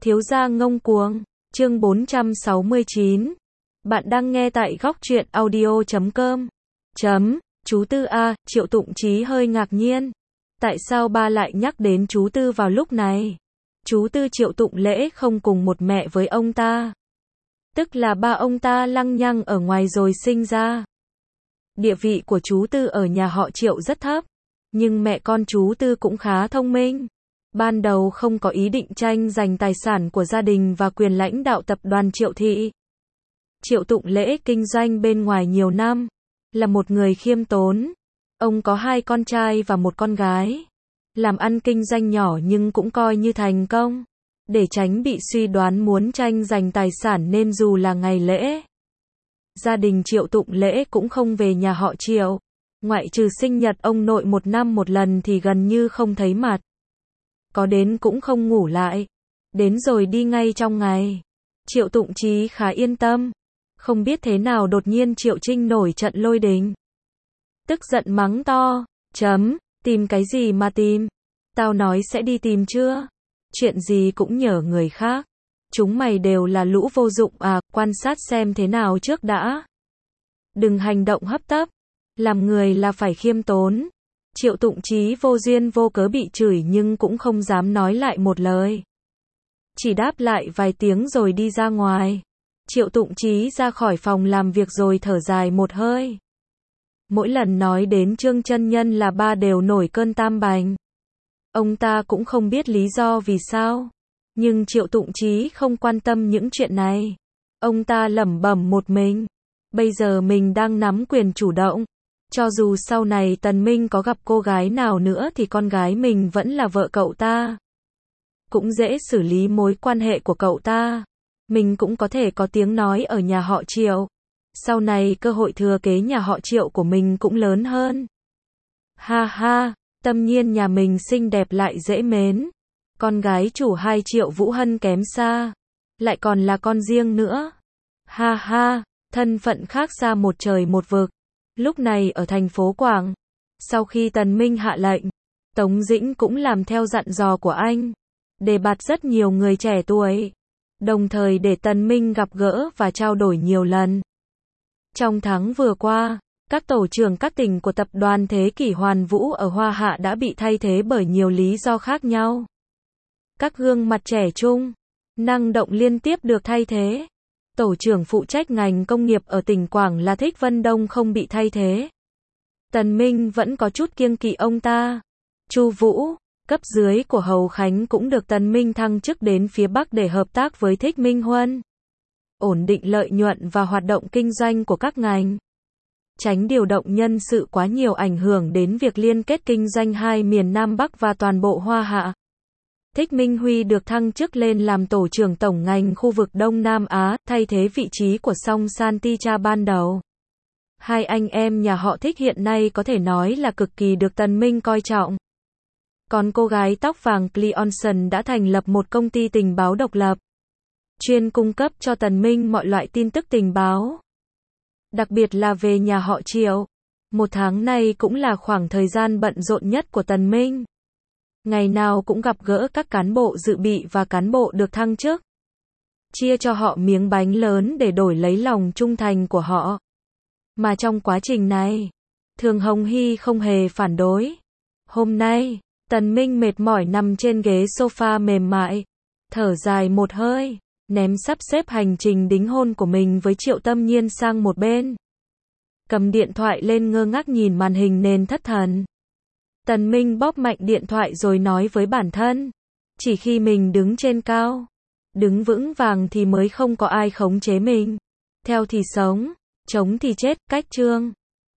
Thiếu gia ngông cuồng, chương 469. Bạn đang nghe tại góc truyện audio.com. Chú Tư a, Triệu Tụng Chí hơi ngạc nhiên. Tại sao ba lại nhắc đến chú Tư vào lúc này? Chú Tư Triệu Tụng Lễ không cùng một mẹ với ông ta. Tức là ba ông ta lăng nhăng ở ngoài rồi sinh ra. Địa vị của chú Tư ở nhà họ Triệu rất thấp. Nhưng mẹ con chú Tư cũng khá thông minh. Ban đầu không có ý định tranh giành tài sản của gia đình và quyền lãnh đạo tập đoàn Triệu Thị. Triệu Tụng Lễ kinh doanh bên ngoài nhiều năm, là một người khiêm tốn. Ông có 2 con trai và 1 con gái. Làm ăn kinh doanh nhỏ nhưng cũng coi như thành công. Để tránh bị suy đoán muốn tranh giành tài sản nên dù là ngày lễ, gia đình Triệu Tụng Lễ cũng không về nhà họ Triệu. Ngoại trừ sinh nhật ông nội 1 năm một lần thì gần như không thấy mặt. Có đến cũng không ngủ lại. Đến rồi đi ngay trong ngày. Triệu Tụng Chí khá yên tâm. Không biết thế nào đột nhiên Triệu Trinh nổi trận lôi đình. Tức giận mắng to. Tìm cái gì mà tìm? Tao nói sẽ đi tìm chưa? Chuyện gì cũng nhờ người khác. Chúng mày đều là lũ vô dụng à, quan sát xem thế nào trước đã. Đừng hành động hấp tấp. Làm người là phải khiêm tốn. Triệu Tụng Chí vô duyên vô cớ bị chửi nhưng cũng không dám nói lại một lời. Chỉ đáp lại vài tiếng rồi đi ra ngoài. Triệu Tụng Chí ra khỏi phòng làm việc rồi thở dài một hơi. Mỗi lần nói đến Trương Chân Nhân là ba đều nổi cơn tam bành. Ông ta cũng không biết lý do vì sao. Nhưng Triệu Tụng Chí không quan tâm những chuyện này. Ông ta lẩm bẩm một mình. Bây giờ mình đang nắm quyền chủ động. Cho dù sau này Tần Minh có gặp cô gái nào nữa thì con gái mình vẫn là vợ cậu ta. Cũng dễ xử lý mối quan hệ của cậu ta. Mình cũng có thể có tiếng nói ở nhà họ Triệu. Sau này cơ hội thừa kế nhà họ Triệu của mình cũng lớn hơn. Ha ha, Tâm Nhiên nhà mình xinh đẹp lại dễ mến. Con gái chủ 2 Triệu Vũ Hân kém xa. Lại còn là con riêng nữa. Ha ha, thân phận khác xa một trời một vực. Lúc này ở thành phố Quảng, sau khi Tần Minh hạ lệnh, Tống Dĩnh cũng làm theo dặn dò của anh, đề bạt rất nhiều người trẻ tuổi, đồng thời để Tần Minh gặp gỡ và trao đổi nhiều lần. Trong tháng vừa qua, các tổ trưởng các tỉnh của tập đoàn Thế Kỷ Hoàn Vũ ở Hoa Hạ đã bị thay thế bởi nhiều lý do khác nhau. Các gương mặt trẻ trung, năng động liên tiếp được thay thế. Tổ trưởng phụ trách ngành công nghiệp ở tỉnh Quảng là Thích Vân Đông không bị thay thế. Tần Minh vẫn có chút kiêng kỵ ông ta. Chu Vũ, cấp dưới của Hầu Khánh cũng được Tần Minh thăng chức đến phía Bắc để hợp tác với Thích Minh Huân. Ổn định lợi nhuận và hoạt động kinh doanh của các ngành. Tránh điều động nhân sự quá nhiều ảnh hưởng đến việc liên kết kinh doanh 2 miền Nam Bắc và toàn bộ Hoa Hạ. Thích Minh Huy được thăng chức lên làm tổ trưởng tổng ngành khu vực Đông Nam Á, thay thế vị trí của Song Santicha ban đầu. 2 anh em nhà họ Thích hiện nay có thể nói là cực kỳ được Tần Minh coi trọng. Còn cô gái tóc vàng Cleonson đã thành lập một công ty tình báo độc lập, chuyên cung cấp cho Tần Minh mọi loại tin tức tình báo. Đặc biệt là về nhà họ Triệu. 1 tháng này cũng là khoảng thời gian bận rộn nhất của Tần Minh. Ngày nào cũng gặp gỡ các cán bộ dự bị và cán bộ được thăng chức. Chia cho họ miếng bánh lớn để đổi lấy lòng trung thành của họ. Mà trong quá trình này, Thường Hồng Hy không hề phản đối. Hôm nay, Tần Minh mệt mỏi nằm trên ghế sofa mềm mại, thở dài một hơi, ném sắp xếp hành trình đính hôn của mình với Triệu Tâm Nhiên sang một bên. Cầm điện thoại lên ngơ ngác nhìn màn hình nền thất thần. Tần Minh bóp mạnh điện thoại rồi nói với bản thân, chỉ khi mình đứng trên cao, đứng vững vàng thì mới không có ai khống chế mình. Theo thì sống, chống thì chết, cách chương.